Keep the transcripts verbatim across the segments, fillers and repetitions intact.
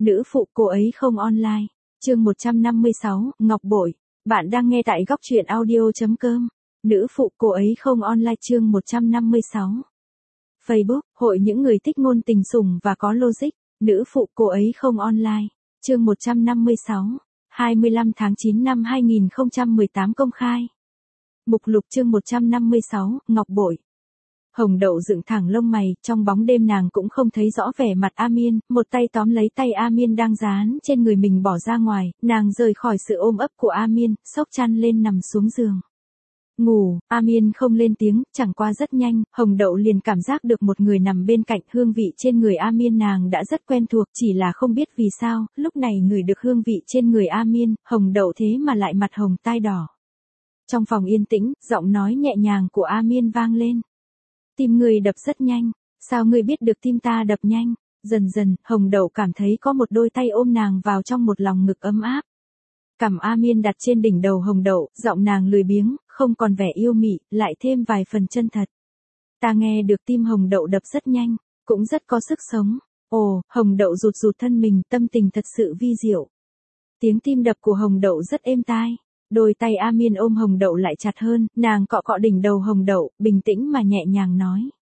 Nữ phụ cô ấy không online. Chương một trăm năm mươi sáu, Ngọc Bội. Bạn đang nghe tại góc truyện audio.com. Nữ phụ cô ấy không online chương một trăm năm mươi sáu. Facebook, hội những người thích ngôn tình sủng và có logic. Nữ phụ cô ấy không online. Chương một trăm năm mươi sáu. hai mươi lăm tháng chín năm hai nghìn không trăm mười tám công khai. Mục lục chương một trăm năm mươi sáu, Ngọc Bội. Hồng Đậu dựng thẳng lông mày, trong bóng đêm nàng cũng không thấy rõ vẻ mặt A Miên, một tay tóm lấy tay A Miên đang dán trên người mình bỏ ra ngoài, nàng rời khỏi sự ôm ấp của A Miên, xốc chăn lên nằm xuống giường. Ngủ, A Miên không lên tiếng, chẳng qua rất nhanh, Hồng Đậu liền cảm giác được một người nằm bên cạnh, hương vị trên người A Miên nàng đã rất quen thuộc, chỉ là không biết vì sao, lúc này ngửi được hương vị trên người A Miên, Hồng Đậu thế mà lại mặt hồng tai đỏ. Trong phòng yên tĩnh, giọng nói nhẹ nhàng của A Miên vang lên. Tim người đập rất nhanh, sao ngươi biết được tim ta đập nhanh? Dần dần, Hồng Đậu cảm thấy có một đôi tay ôm nàng vào trong một lòng ngực ấm áp. Cằm A Miên đặt trên đỉnh đầu Hồng Đậu, giọng nàng lười biếng, không còn vẻ yêu mị, lại thêm vài phần chân thật. Ta nghe được tim Hồng Đậu đập rất nhanh, cũng rất có sức sống. Ồ, Hồng Đậu rụt rụt thân mình, tâm tình thật sự vi diệu. Tiếng tim đập của Hồng Đậu rất êm tai. Đôi tay A Miên ôm Hồng Đậu lại chặt hơn, nàng cọ cọ đỉnh đầu Hồng Đậu, bình tĩnh mà nhẹ nhàng nói.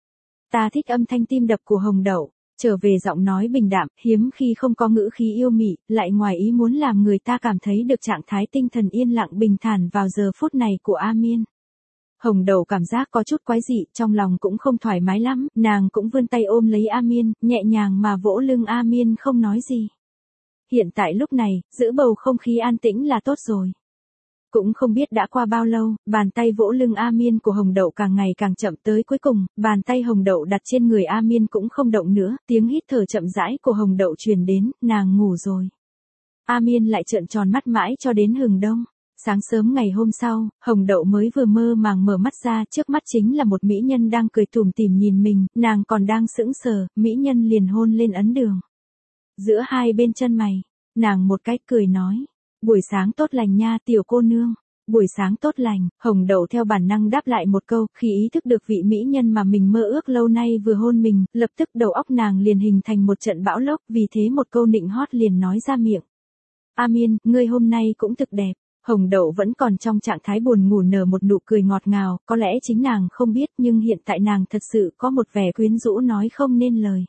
Ta thích âm thanh tim đập của Hồng Đậu, trở về giọng nói bình đạm, hiếm khi không có ngữ khí yêu mị, lại ngoài ý muốn làm người ta cảm thấy được trạng thái tinh thần yên lặng bình thản vào giờ phút này của A Miên. Hồng Đậu cảm giác có chút quái dị, trong lòng cũng không thoải mái lắm, nàng cũng vươn tay ôm lấy A Miên, nhẹ nhàng mà vỗ lưng A Miên không nói gì. Hiện tại lúc này, giữ bầu không khí an tĩnh là tốt rồi. Cũng không biết đã qua bao lâu, bàn tay vỗ lưng A Miên của Hồng Đậu càng ngày càng chậm tới cuối cùng, bàn tay Hồng Đậu đặt trên người A Miên cũng không động nữa, tiếng hít thở chậm rãi của Hồng Đậu truyền đến, nàng ngủ rồi. A Miên lại trợn tròn mắt mãi cho đến hừng đông. Sáng sớm ngày hôm sau, Hồng Đậu mới vừa mơ màng mở mắt ra, trước mắt chính là một mỹ nhân đang cười tủm tỉm nhìn mình, nàng còn đang sững sờ, mỹ nhân liền hôn lên ấn đường. Giữa hai bên chân mày, nàng một cái cười nói. Buổi sáng tốt lành nha tiểu cô nương. Buổi sáng tốt lành, Hồng Đậu theo bản năng đáp lại một câu, khi ý thức được vị mỹ nhân mà mình mơ ước lâu nay vừa hôn mình, lập tức đầu óc nàng liền hình thành một trận bão lốc, vì thế một câu nịnh hót liền nói ra miệng. A Miên, ngươi hôm nay cũng thực đẹp. Hồng Đậu vẫn còn trong trạng thái buồn ngủ nở một nụ cười ngọt ngào, có lẽ chính nàng không biết nhưng hiện tại nàng thật sự có một vẻ quyến rũ nói không nên lời.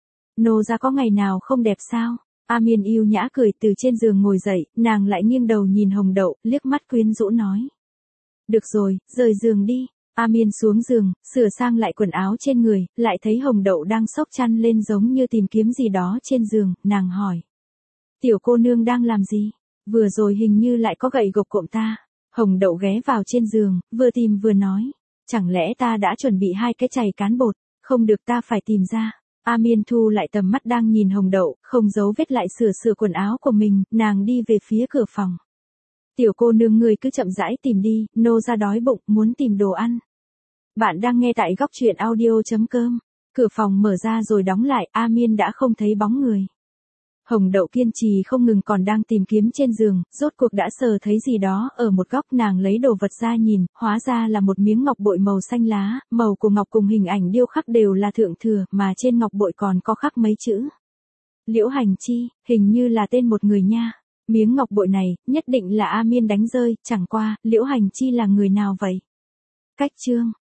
Nô ra có ngày nào không đẹp sao? A Miên yêu nhã cười từ trên giường ngồi dậy, nàng lại nghiêng đầu nhìn Hồng Đậu, liếc mắt quyến rũ nói. Được rồi, rời giường đi. A Miên xuống giường, sửa sang lại quần áo trên người, lại thấy Hồng Đậu đang xốc chăn lên giống như tìm kiếm gì đó trên giường, nàng hỏi. Tiểu cô nương đang làm gì? Vừa rồi hình như lại có gậy gộc cộm ta. Hồng Đậu ghé vào trên giường, vừa tìm vừa nói. Chẳng lẽ ta đã chuẩn bị hai cái chày cán bột, không được ta phải tìm ra. A Miên thu lại tầm mắt đang nhìn Hồng Đậu, không giấu vết lại sửa sửa quần áo của mình, nàng đi về phía cửa phòng. Tiểu cô nương người cứ chậm rãi tìm đi, nô ra đói bụng, muốn tìm đồ ăn. Bạn đang nghe tại góc truyện audio.com. Cửa phòng mở ra rồi đóng lại, A Miên đã không thấy bóng người. Hồng Đậu kiên trì không ngừng còn đang tìm kiếm trên giường, rốt cuộc đã sờ thấy gì đó, ở một góc nàng lấy đồ vật ra nhìn, hóa ra là một miếng ngọc bội màu xanh lá, màu của ngọc cùng hình ảnh điêu khắc đều là thượng thừa, mà trên ngọc bội còn có khắc mấy chữ. Liễu Hành Chi, hình như là tên một người nha. Miếng ngọc bội này, nhất định là A Miên đánh rơi, chẳng qua, Liễu Hành Chi là người nào vậy? Cách chương.